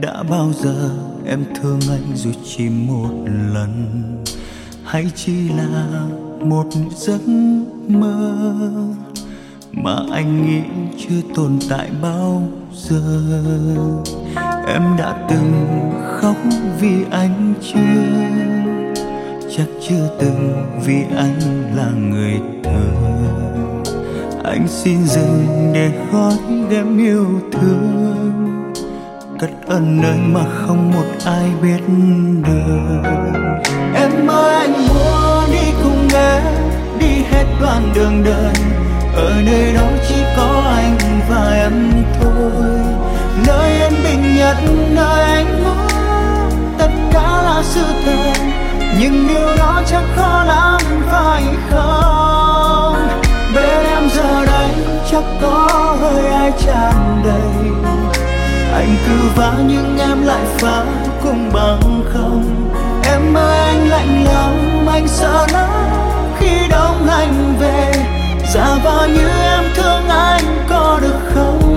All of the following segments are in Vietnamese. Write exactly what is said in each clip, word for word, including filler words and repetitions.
Đã bao giờ em thương anh dù chỉ một lần, hay chỉ là một giấc mơ mà anh nghĩ chưa tồn tại bao giờ. Em đã từng khóc vì anh chưa, chắc chưa từng vì anh là người thơ. Anh xin dừng để gói ghém yêu thương, cất ân nơi mà không một ai biết được. Em ơi anh muốn đi cùng em, đi hết đoạn đường đời. Ở nơi đó chỉ có anh và em thôi, nơi yên bình nhất, nơi anh muốn tất cả là sự thật. Nhưng điều đó chắc khó lắm phải không? Bên em giờ đây chắc có hơi ai tràn đầy. Anh cứ vã nhưng em lại phá cùng bằng không. Em ơi anh lạnh lắm, anh sợ lắm khi đông anh về. Giả vờ như em thương anh có được không?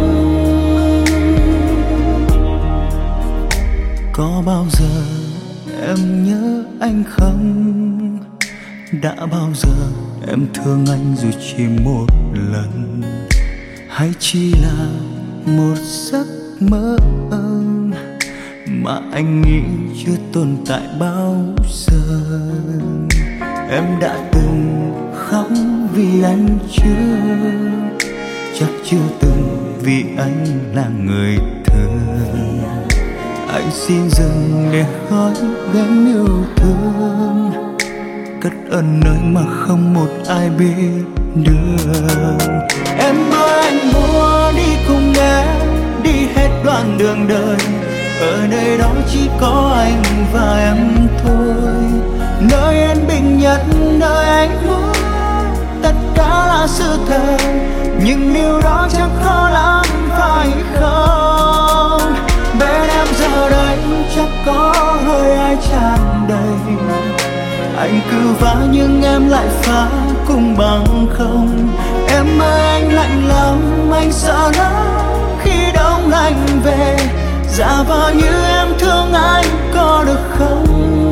Có bao giờ em nhớ anh không? Đã bao giờ em thương anh dù chỉ một lần, hay chỉ là một giấc mơ mà anh nghĩ chưa tồn tại bao giờ. Em đã từng khóc vì anh chưa, chắc chưa từng vì anh là người thơ. Anh xin dừng để gói ghém yêu thương, cất ân nơi mà không một ai biết được. Em ơi anh muốn đi cùng em, đi hết đoạn đường đời. Ở nơi đó chỉ có anh và em thôi, nơi yên bình nhất, nơi anh muốn tất cả là sự thật. Nhưng điều đó chắc khó lắm phải không? Bên em giờ đây chắc có hơi ai tràn đầy. Anh cứ vã nhưng em lại phá cùng bằng không. Em ơi anh lạnh lắm, anh sợ lắm khi đông anh về. Giả vờ như em thương anh có được không?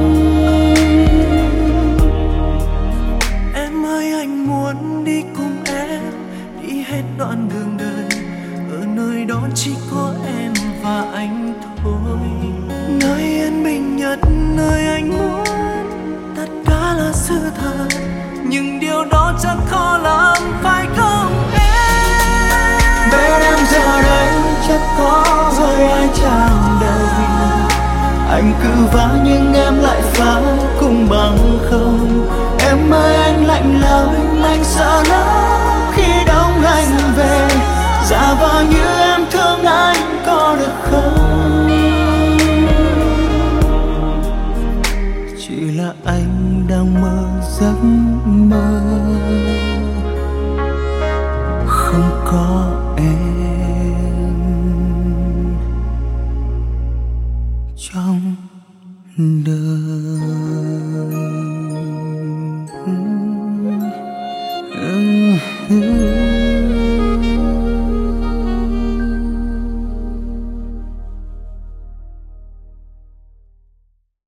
Em ơi anh muốn đi cùng em, đi hết đoạn đường đời. Ở nơi đó chỉ có em và anh thôi, nơi yên bình nhất, nơi anh muốn tất cả là sự thật. Nhưng điều đó chắc khó lắm phải không em? Bên em giờ đây chắc có hơi ai tràn đầy. Anh cứ vã nhưng em lại phá cùng bằng không. Em ơi anh lạnh lắm, anh sợ lắm khi đông anh về. Giả vờ như em thương anh có được không? Chỉ là anh đang mơ giấc mơ, không có em trong đời.